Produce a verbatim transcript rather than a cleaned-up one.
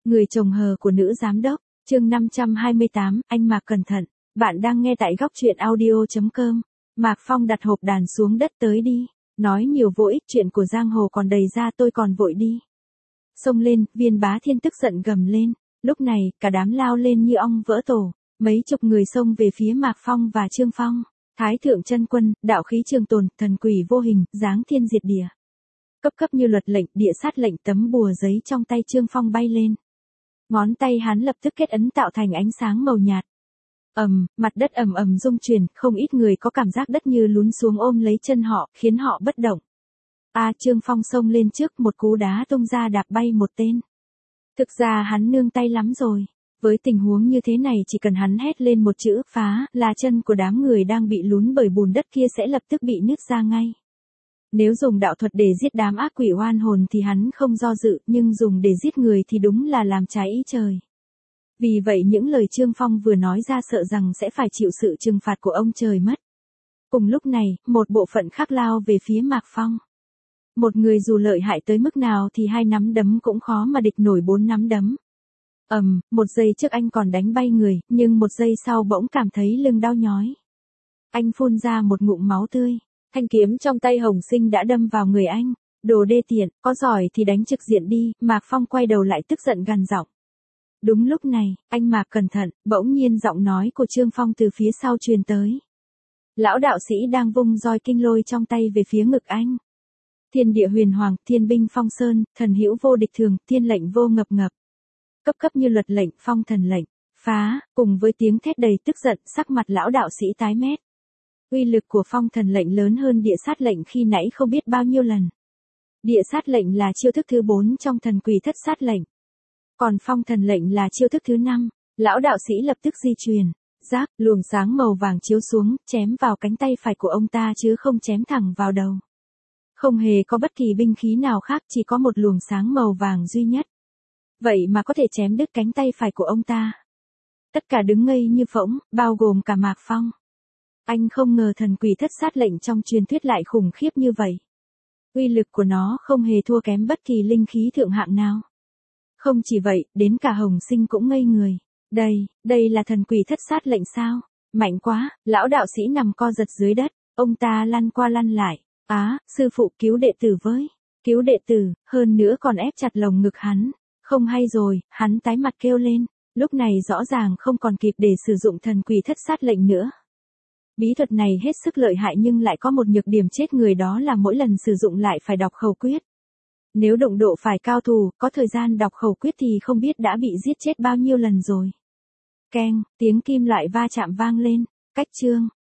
Người chồng hờ của nữ giám đốc, chương năm trăm hai mươi tám, anh Mạc cẩn thận. Bạn đang nghe tại góc truyện audio chấm com. Mạc Phong đặt hộp đàn xuống đất tới đi. Nói nhiều vô ích, chuyện của giang hồ còn đầy ra, tôi còn vội đi. Xông lên, Viên Bá Thiên tức giận gầm lên. Lúc này, cả đám lao lên như ong vỡ tổ. Mấy chục người xông về phía Mạc Phong và Trương Phong. Thái thượng chân quân, đạo khí trường tồn, thần quỷ vô hình, giáng thiên diệt địa. Cấp cấp như luật lệnh, địa sát lệnh, tấm bùa giấy trong tay Trương Phong bay lên. Ngón tay hắn lập tức kết ấn tạo thành ánh sáng màu nhạt. Ầm, mặt đất ầm ầm rung chuyển, không ít người có cảm giác đất như lún xuống ôm lấy chân họ, khiến họ bất động. A Trương Phong xông lên trước, một cú đá tung ra đạp bay một tên. Thực ra hắn nương tay lắm rồi. Với tình huống như thế này, chỉ cần hắn hét lên một chữ phá, là chân của đám người đang bị lún bởi bùn đất kia sẽ lập tức bị nứt ra ngay. Nếu dùng đạo thuật để giết đám ác quỷ oan hồn thì hắn không do dự, nhưng dùng để giết người thì đúng là làm trái ý trời. Vì vậy những lời Trương Phong vừa nói ra sợ rằng sẽ phải chịu sự trừng phạt của ông trời mất. Cùng lúc này, một bộ phận khác lao về phía Mạc Phong. Một người dù lợi hại tới mức nào thì hai nắm đấm cũng khó mà địch nổi bốn nắm đấm. Ầm, um, một giây trước anh còn đánh bay người, nhưng một giây sau bỗng cảm thấy lưng đau nhói. Anh phun ra một ngụm máu tươi. Thanh kiếm trong tay Hồng Sinh đã đâm vào người anh. Đồ đê tiện, có giỏi thì đánh trực diện đi. Mạc Phong quay đầu lại tức giận gằn giọng. Đúng lúc này, anh Mạc cẩn thận, bỗng nhiên giọng nói của Trương Phong từ phía sau truyền tới. Lão đạo sĩ đang vung roi kinh lôi trong tay về phía ngực anh. Thiên địa huyền hoàng, thiên binh phong sơn, thần hữu vô địch thường, thiên lệnh vô ngập ngập. Cấp cấp như luật lệnh, phong thần lệnh, phá, cùng với tiếng thét đầy tức giận, sắc mặt lão đạo sĩ tái mét. Uy lực của phong thần lệnh lớn hơn địa sát lệnh khi nãy không biết bao nhiêu lần. Địa sát lệnh là chiêu thức thứ bốn trong thần quỷ thất sát lệnh. Còn phong thần lệnh là chiêu thức thứ năm. Lão đạo sĩ lập tức di chuyển. Giác, luồng sáng màu vàng chiếu xuống, chém vào cánh tay phải của ông ta chứ không chém thẳng vào đầu. Không hề có bất kỳ binh khí nào khác, chỉ có một luồng sáng màu vàng duy nhất. Vậy mà có thể chém đứt cánh tay phải của ông ta. Tất cả đứng ngây như phỗng, bao gồm cả Mạc Phong. Anh không ngờ thần quỷ thất sát lệnh trong truyền thuyết lại khủng khiếp như vậy. Uy lực của nó không hề thua kém bất kỳ linh khí thượng hạng nào. Không chỉ vậy, đến cả Hồng Sinh cũng ngây người. Đây, đây là thần quỷ thất sát lệnh sao? Mạnh quá, lão đạo sĩ nằm co giật dưới đất, ông ta lăn qua lăn lại. Á, sư phụ cứu đệ tử với. Cứu đệ tử, hơn nữa còn ép chặt lồng ngực hắn. Không hay rồi, hắn tái mặt kêu lên. Lúc này rõ ràng không còn kịp để sử dụng thần quỷ thất sát lệnh nữa. Bí thuật này hết sức lợi hại nhưng lại có một nhược điểm chết người, đó là mỗi lần sử dụng lại phải đọc khẩu quyết. Nếu đụng độ phải cao thủ, có thời gian đọc khẩu quyết thì không biết đã bị giết chết bao nhiêu lần rồi. Keng, tiếng kim loại va chạm vang lên. Cách chương,